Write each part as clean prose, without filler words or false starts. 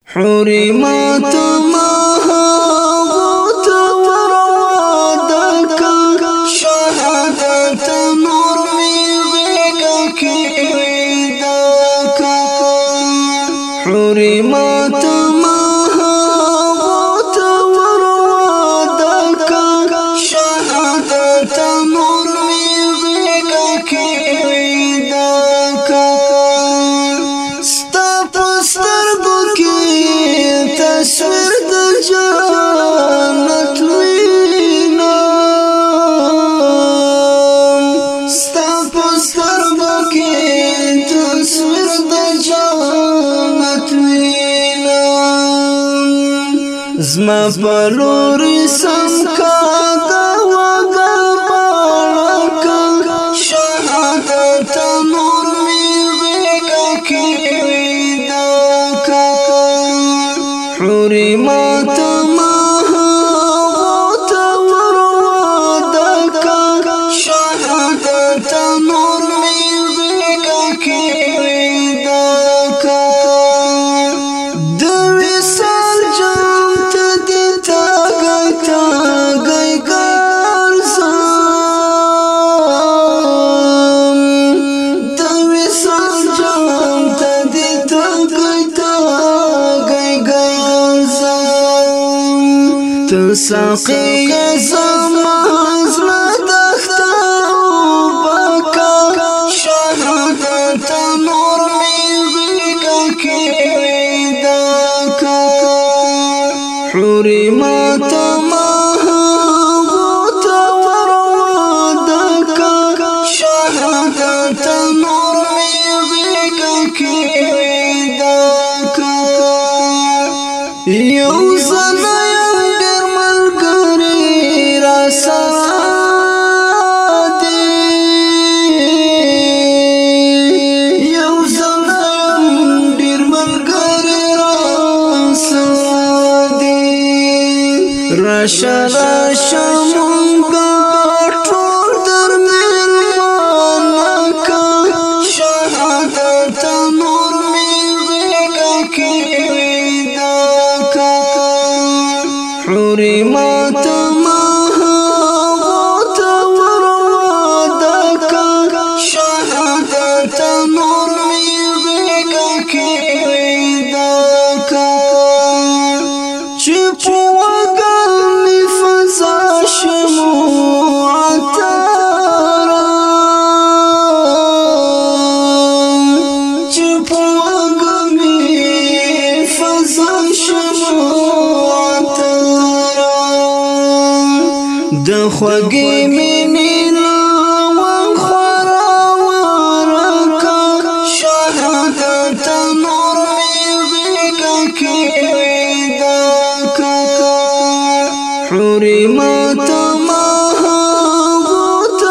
حرمات مهابوت ورودك شهادة نور مغيك ويدك حرمات مهابوت ورودك شهادة نور مغيك ويدك تصویر د جنت وینا ستا په سترګو کې تصویر د جنت وینا زما په لورې سم کا د وګر باڼه شهادت نور مې غېږه کې حرمات مهابوت ورودك شهادة نور مغيك ويدك دوصال جام تدي تاغي غرزام دوصال جام تدي تساقي زماز لدختا وبكا شهادة نور مغيك ويدك حرمات مهابوت ورودك شهادة نور مغيك ويدك يوزنا راشا راشا مونگا ټول در میلمانکا شهادت نور مغیگا کی ویدکا حرمات مهابوت ورودک شهادت نور مغیگا کی ویدکا د خوږې مینې لون خورا ورکه شهادت نور مغیږه کې ویدکه حرمات مهابوت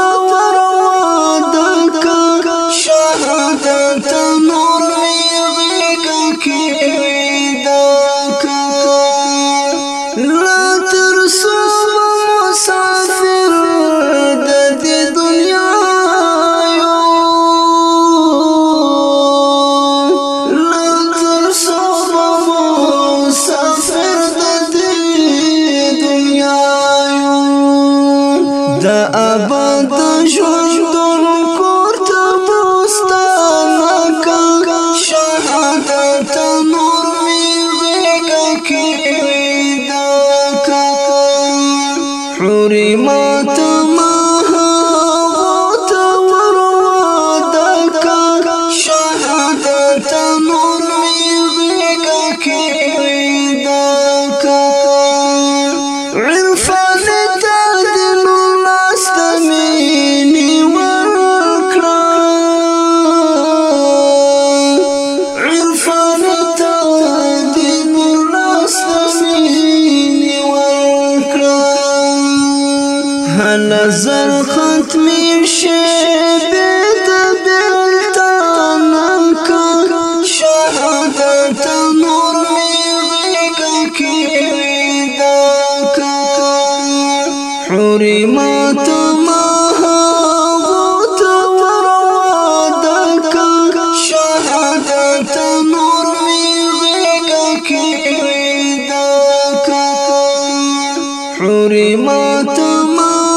ورودک شهادت نور مغیږه کې ویدکه لا ترسو مسافر د دې دنیا یو لږ صبر مسافر د دې دنیا یو د ابد ژوند کور ته بوستانه کا شهادت نور مغیږه کې حرمات مهابوت ورودك شهادت نور مغيږه کې ویدک عرفان تعدل لاستمینی ورکړه عرفان تعدل لاستمینی ورکړه نظر ختمی شبید بلتانک شهادت نور مغیږه کې ویدک حرمات مهابوت ورودک شهادت نور مغیږه کې حرمات ما